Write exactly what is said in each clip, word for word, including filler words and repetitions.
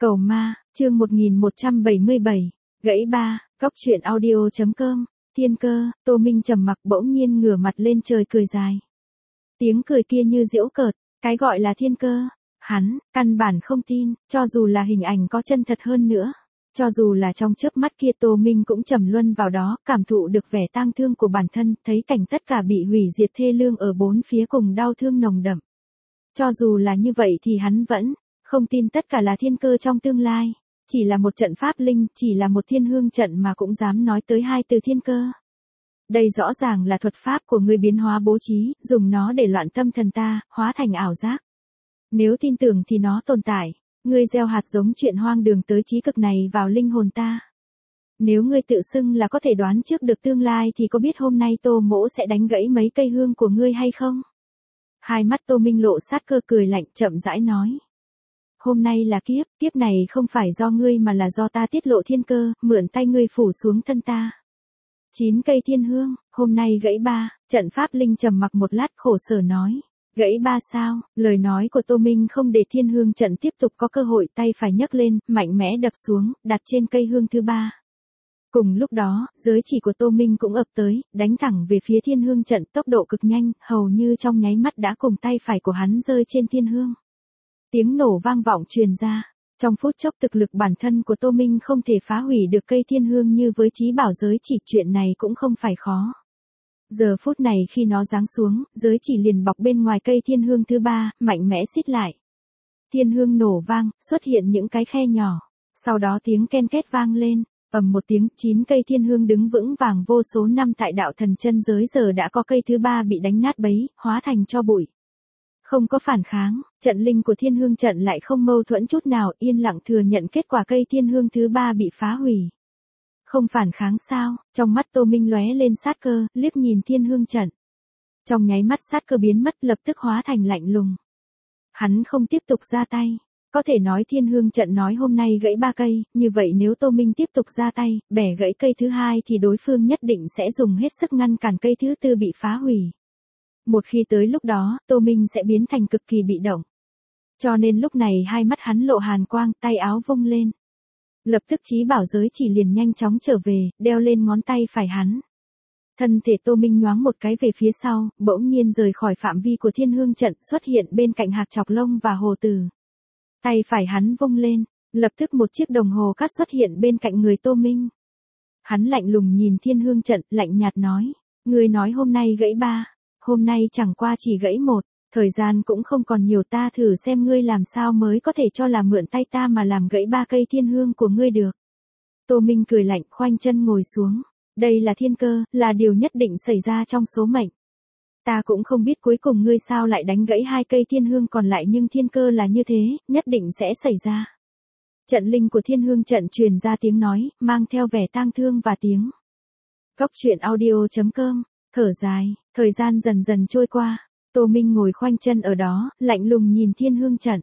Cầu ma, chương một nghìn một trăm bảy mươi bảy, gãy ba, góc truyện audio chấm com, Thiên Cơ. Tô Minh trầm mặc bỗng nhiên ngửa mặt lên trời cười dài. Tiếng cười kia như giễu cợt, cái gọi là thiên cơ, hắn, căn bản không tin, cho dù là hình ảnh có chân thật hơn nữa. Cho dù là trong chớp mắt kia Tô Minh cũng trầm luân vào đó, cảm thụ được vẻ tang thương của bản thân, thấy cảnh tất cả bị hủy diệt thê lương ở bốn phía cùng đau thương nồng đậm. Cho dù là như vậy thì hắn vẫn không tin tất cả là thiên cơ trong tương lai, chỉ là một trận pháp linh, chỉ là một thiên hương trận mà cũng dám nói tới hai từ thiên cơ. Đây rõ ràng là thuật pháp của người biến hóa bố trí, dùng nó để loạn tâm thần ta, hóa thành ảo giác. Nếu tin tưởng thì nó tồn tại, ngươi gieo hạt giống chuyện hoang đường tới chí cực này vào linh hồn ta. Nếu ngươi tự xưng là có thể đoán trước được tương lai thì có biết hôm nay Tô Mỗ sẽ đánh gãy mấy cây hương của ngươi hay không? Hai mắt Tô Minh lộ sát cơ cười lạnh chậm rãi nói. Hôm nay là kiếp, kiếp này không phải do ngươi mà là do ta tiết lộ thiên cơ, mượn tay ngươi phủ xuống thân ta. Chín cây thiên hương, hôm nay gãy ba, trận pháp linh trầm mặc một lát khổ sở nói. Gãy ba sao, lời nói của Tô Minh không để thiên hương trận tiếp tục có cơ hội, tay phải nhấc lên, mạnh mẽ đập xuống, đặt trên cây hương thứ ba. Cùng lúc đó, giới chỉ của Tô Minh cũng ập tới, đánh thẳng về phía thiên hương trận tốc độ cực nhanh, hầu như trong nháy mắt đã cùng tay phải của hắn rơi trên thiên hương. Tiếng nổ vang vọng truyền ra, trong phút chốc thực lực bản thân của Tô Minh không thể phá hủy được cây thiên hương như với trí bảo giới chỉ, chuyện này cũng không phải khó. Giờ phút này khi nó giáng xuống, giới chỉ liền bọc bên ngoài cây thiên hương thứ ba, mạnh mẽ xít lại. Thiên hương nổ vang, xuất hiện những cái khe nhỏ, sau đó tiếng ken két vang lên, ầm một tiếng, chín cây thiên hương đứng vững vàng vô số năm tại đạo thần chân giới giờ đã có cây thứ ba bị đánh nát bấy, hóa thành tro bụi. Không có phản kháng, trận linh của thiên hương trận lại không mâu thuẫn chút nào, yên lặng thừa nhận kết quả cây thiên hương thứ ba bị phá hủy. Không phản kháng sao? Trong mắt Tô Minh lóe lên sát cơ, liếc nhìn thiên hương trận. Trong nháy mắt sát cơ biến mất, lập tức hóa thành lạnh lùng. Hắn không tiếp tục ra tay. Có thể nói thiên hương trận nói hôm nay gãy ba cây, như vậy nếu Tô Minh tiếp tục ra tay, bẻ gãy cây thứ hai thì đối phương nhất định sẽ dùng hết sức ngăn cản cây thứ tư bị phá hủy. Một khi tới lúc đó, Tô Minh sẽ biến thành cực kỳ bị động. Cho nên lúc này hai mắt hắn lộ hàn quang, tay áo vung lên. Lập tức trí bảo giới chỉ liền nhanh chóng trở về, đeo lên ngón tay phải hắn. Thân thể Tô Minh nhoáng một cái về phía sau, bỗng nhiên rời khỏi phạm vi của thiên hương trận, xuất hiện bên cạnh hạc chọc lông và hồ tử. Tay phải hắn vung lên, lập tức một chiếc đồng hồ cát xuất hiện bên cạnh người Tô Minh. Hắn lạnh lùng nhìn thiên hương trận, lạnh nhạt nói, ngươi nói hôm nay gãy ba, hôm nay chẳng qua chỉ gãy một. Thời gian cũng không còn nhiều, ta thử xem ngươi làm sao mới có thể cho là mượn tay ta mà làm gãy ba cây thiên hương của ngươi được. Tô Minh cười lạnh, khoanh chân ngồi xuống. Đây là thiên cơ, là điều nhất định xảy ra trong số mệnh. Ta cũng không biết cuối cùng ngươi sao lại đánh gãy hai cây thiên hương còn lại, nhưng thiên cơ là như thế, nhất định sẽ xảy ra. Trận linh của thiên hương trận truyền ra tiếng nói, mang theo vẻ tang thương và tiếng. Góc truyện audio chấm com, thở dài, thời gian dần dần trôi qua. Tô Minh ngồi khoanh chân ở đó, lạnh lùng nhìn thiên hương trận.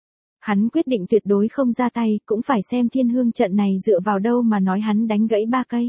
Hắn quyết định tuyệt đối không ra tay, cũng phải xem thiên hương trận này dựa vào đâu mà nói hắn đánh gãy ba cây.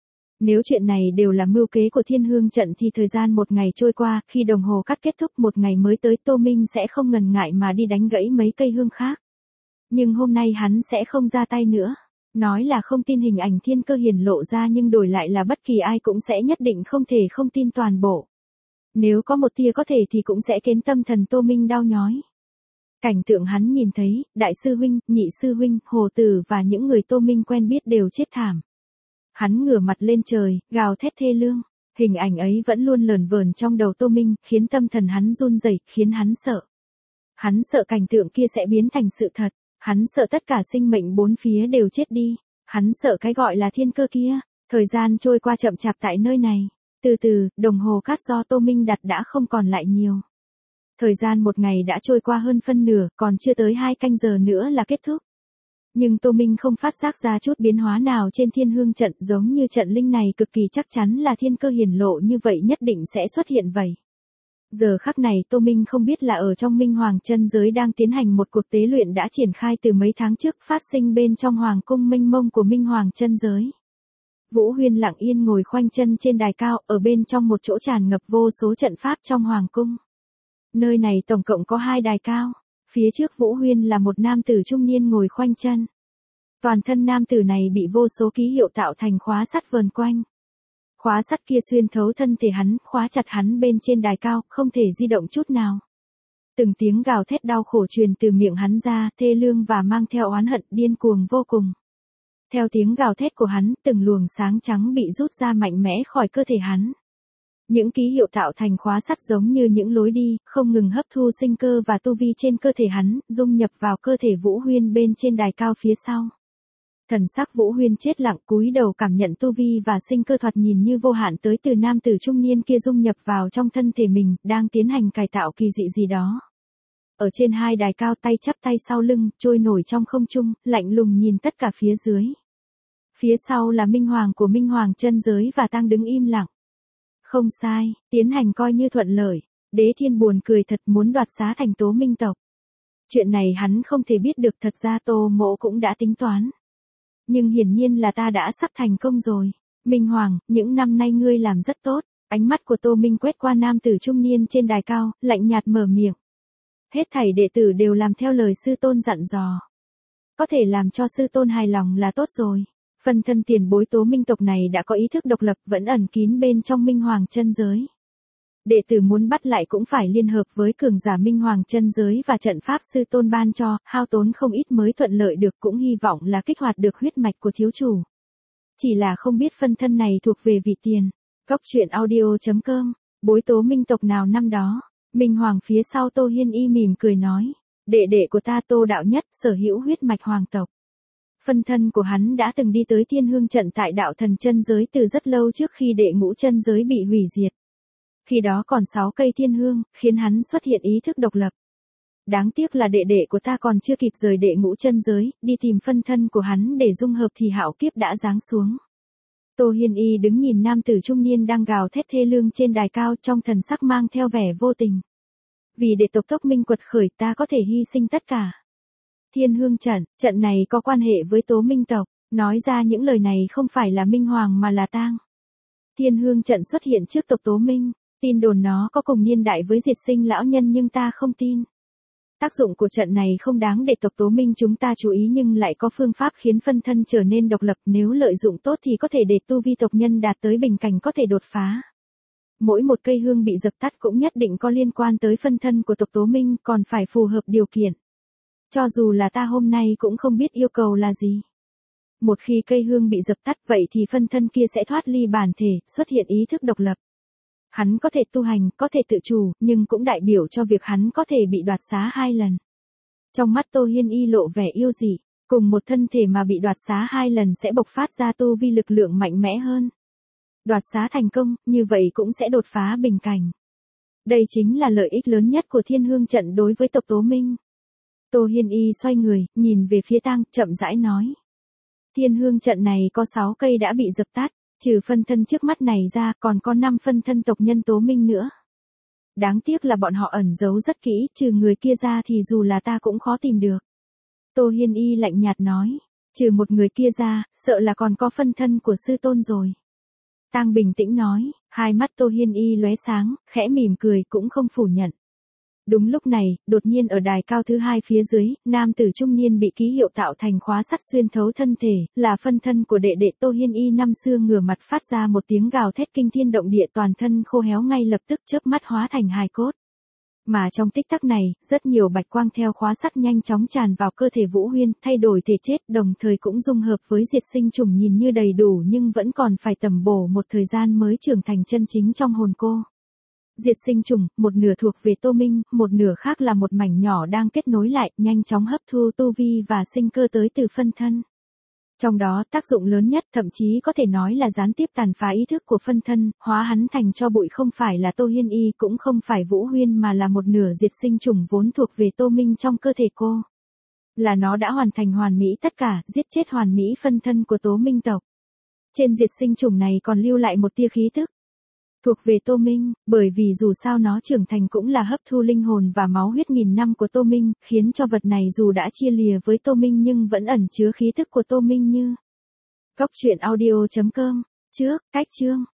Nếu chuyện này đều là mưu kế của thiên hương trận thì thời gian một ngày trôi qua, khi đồng hồ cắt kết thúc một ngày mới tới, Tô Minh sẽ không ngần ngại mà đi đánh gãy mấy cây hương khác. Nhưng hôm nay hắn sẽ không ra tay nữa. Nói là không tin hình ảnh thiên cơ hiển lộ ra, nhưng đổi lại là bất kỳ ai cũng sẽ nhất định không thể không tin toàn bộ. Nếu có một tia có thể thì cũng sẽ khiến tâm thần Tô Minh đau nhói. Cảnh tượng hắn nhìn thấy, đại sư huynh, nhị sư huynh, hồ tử và những người Tô Minh quen biết đều chết thảm. Hắn ngửa mặt lên trời, gào thét thê lương. Hình ảnh ấy vẫn luôn lờn vờn trong đầu Tô Minh, khiến tâm thần hắn run rẩy, khiến hắn sợ. Hắn sợ cảnh tượng kia sẽ biến thành sự thật. Hắn sợ tất cả sinh mệnh bốn phía đều chết đi. Hắn sợ cái gọi là thiên cơ kia. Thời gian trôi qua chậm chạp tại nơi này. Từ từ, đồng hồ cát do Tô Minh đặt đã không còn lại nhiều. Thời gian một ngày đã trôi qua hơn phân nửa, còn chưa tới hai canh giờ nữa là kết thúc. Nhưng Tô Minh không phát giác ra chút biến hóa nào trên thiên hương trận, giống như trận linh này cực kỳ chắc chắn là thiên cơ hiển lộ như vậy nhất định sẽ xuất hiện vậy. Giờ khắc này Tô Minh không biết là ở trong Minh Hoàng chân giới đang tiến hành một cuộc tế luyện đã triển khai từ mấy tháng trước, phát sinh bên trong hoàng cung mênh mông của Minh Hoàng chân giới. Vũ Huyên lặng yên ngồi khoanh chân trên đài cao, ở bên trong một chỗ tràn ngập vô số trận pháp trong hoàng cung. Nơi này tổng cộng có hai đài cao. Phía trước Vũ Huyên là một nam tử trung niên ngồi khoanh chân. Toàn thân nam tử này bị vô số ký hiệu tạo thành khóa sắt vờn quanh. Khóa sắt kia xuyên thấu thân thể hắn, khóa chặt hắn bên trên đài cao, không thể di động chút nào. Từng tiếng gào thét đau khổ truyền từ miệng hắn ra, thê lương và mang theo oán hận điên cuồng vô cùng. Theo tiếng gào thét của hắn, từng luồng sáng trắng bị rút ra mạnh mẽ khỏi cơ thể hắn. Những ký hiệu tạo thành khóa sắt giống như những lối đi, không ngừng hấp thu sinh cơ và tu vi trên cơ thể hắn, dung nhập vào cơ thể Vũ Huyên bên trên đài cao phía sau. Thần sắc Vũ Huyên chết lặng, cúi đầu cảm nhận tu vi và sinh cơ thoạt nhìn như vô hạn tới từ nam tử trung niên kia dung nhập vào trong thân thể mình, đang tiến hành cải tạo kỳ dị gì đó. Ở trên hai đài cao, tay chắp tay sau lưng, trôi nổi trong không trung, lạnh lùng nhìn tất cả phía dưới. Phía sau là Minh Hoàng của Minh Hoàng chân giới và Tang đứng im lặng. Không sai, tiến hành coi như thuận lợi. Đế Thiên buồn cười thật, muốn đoạt xá thành Tố Minh tộc. Chuyện này hắn không thể biết được, thật ra Tô Mỗ cũng đã tính toán. Nhưng hiển nhiên là ta đã sắp thành công rồi. Minh Hoàng, những năm nay ngươi làm rất tốt. Ánh mắt của Tô Minh quét qua nam tử trung niên trên đài cao, lạnh nhạt mở miệng. Hết thảy đệ tử đều làm theo lời sư tôn dặn dò. Có thể làm cho sư tôn hài lòng là tốt rồi. Phân thân tiền bối Tố Minh tộc này đã có ý thức độc lập, vẫn ẩn kín bên trong Minh Hoàng chân giới. Đệ tử muốn bắt lại cũng phải liên hợp với cường giả Minh Hoàng chân giới và trận pháp sư tôn ban cho, hao tốn không ít mới thuận lợi được, cũng hy vọng là kích hoạt được huyết mạch của thiếu chủ. Chỉ là không biết phân thân này thuộc về vị tiền. Cốc truyện audio chấm com, bối Tố Minh tộc nào năm đó. Minh Hoàng phía sau Tô Hiên Y mỉm cười nói, đệ đệ của ta Tô Đạo Nhất sở hữu huyết mạch hoàng tộc. Phân thân của hắn đã từng đi tới Thiên Hương trận tại đạo thần chân giới từ rất lâu trước khi đệ ngũ chân giới bị hủy diệt. Khi đó còn sáu cây thiên hương, khiến hắn xuất hiện ý thức độc lập. Đáng tiếc là đệ đệ của ta còn chưa kịp rời đệ ngũ chân giới, đi tìm phân thân của hắn để dung hợp thì hạo kiếp đã giáng xuống. Tô Hiên Y đứng nhìn nam tử trung niên đang gào thét thê lương trên đài cao, trong thần sắc mang theo vẻ vô tình. Vì để tộc tốc minh quật khởi, ta có thể hy sinh tất cả. Thiên Hương trận, trận này có quan hệ với Tố Minh tộc, nói ra những lời này không phải là Minh Hoàng mà là Tang. Thiên Hương trận xuất hiện trước tộc Tố Minh, tin đồn nó có cùng niên đại với Diệt Sinh lão nhân nhưng ta không tin. Tác dụng của trận này không đáng để tộc Tố Minh chúng ta chú ý, nhưng lại có phương pháp khiến phân thân trở nên độc lập, nếu lợi dụng tốt thì có thể để tu vi tộc nhân đạt tới bình cảnh có thể đột phá. Mỗi một cây hương bị dập tắt cũng nhất định có liên quan tới phân thân của tộc Tố Minh, còn phải phù hợp điều kiện. Cho dù là ta hôm nay cũng không biết yêu cầu là gì. Một khi cây hương bị dập tắt vậy thì phân thân kia sẽ thoát ly bản thể, xuất hiện ý thức độc lập. Hắn có thể tu hành, có thể tự chủ, nhưng cũng đại biểu cho việc hắn có thể bị đoạt xá hai lần. Trong mắt Tô Hiên Y lộ vẻ yêu dị, cùng một thân thể mà bị đoạt xá hai lần sẽ bộc phát ra tu vi lực lượng mạnh mẽ hơn. Đoạt xá thành công, như vậy cũng sẽ đột phá bình cảnh. Đây chính là lợi ích lớn nhất của Thiên Hương trận đối với tộc Tố Minh. Tô Hiên Y xoay người, nhìn về phía Tang, chậm rãi nói. Thiên Hương trận này có sáu cây đã bị dập tắt, trừ phân thân trước mắt này ra còn có năm phân thân tộc nhân Tố Minh nữa. Đáng tiếc là bọn họ ẩn giấu rất kỹ, trừ người kia ra thì dù là ta cũng khó tìm được. Tô Hiên Y lạnh nhạt nói, trừ một người kia ra, sợ là còn có phân thân của sư tôn rồi. Tang bình tĩnh nói, hai mắt Tô Hiên Y lóe sáng, khẽ mỉm cười cũng không phủ nhận. Đúng lúc này, đột nhiên ở đài cao thứ hai phía dưới, nam tử trung niên bị ký hiệu tạo thành khóa sắt xuyên thấu thân thể, là phân thân của đệ đệ Tô Hiên Y năm xưa, ngửa mặt phát ra một tiếng gào thét kinh thiên động địa, toàn thân khô héo ngay lập tức, chớp mắt hóa thành hài cốt. Mà trong tích tắc này, rất nhiều bạch quang theo khóa sắt nhanh chóng tràn vào cơ thể Vũ Huyên, thay đổi thể chất, đồng thời cũng dung hợp với diệt sinh trùng, nhìn như đầy đủ nhưng vẫn còn phải tầm bổ một thời gian mới trưởng thành chân chính trong hồn cô. Diệt sinh trùng, một nửa thuộc về Tô Minh, một nửa khác là một mảnh nhỏ đang kết nối lại, nhanh chóng hấp thu tu vi và sinh cơ tới từ phân thân. Trong đó, tác dụng lớn nhất, thậm chí có thể nói là gián tiếp tàn phá ý thức của phân thân, hóa hắn thành tro bụi, không phải là Tô Hiên Y, cũng không phải Vũ Huyên, mà là một nửa diệt sinh trùng vốn thuộc về Tô Minh trong cơ thể cô. Là nó đã hoàn thành hoàn mỹ tất cả, giết chết hoàn mỹ phân thân của Tố Minh tộc. Trên diệt sinh trùng này còn lưu lại một tia khí tức thuộc về Tô Minh, bởi vì dù sao nó trưởng thành cũng là hấp thu linh hồn và máu huyết nghìn năm của Tô Minh, khiến cho vật này dù đã chia lìa với Tô Minh nhưng vẫn ẩn chứa khí tức của Tô Minh như. Cốc truyện audio chấm com, trước, cách chương.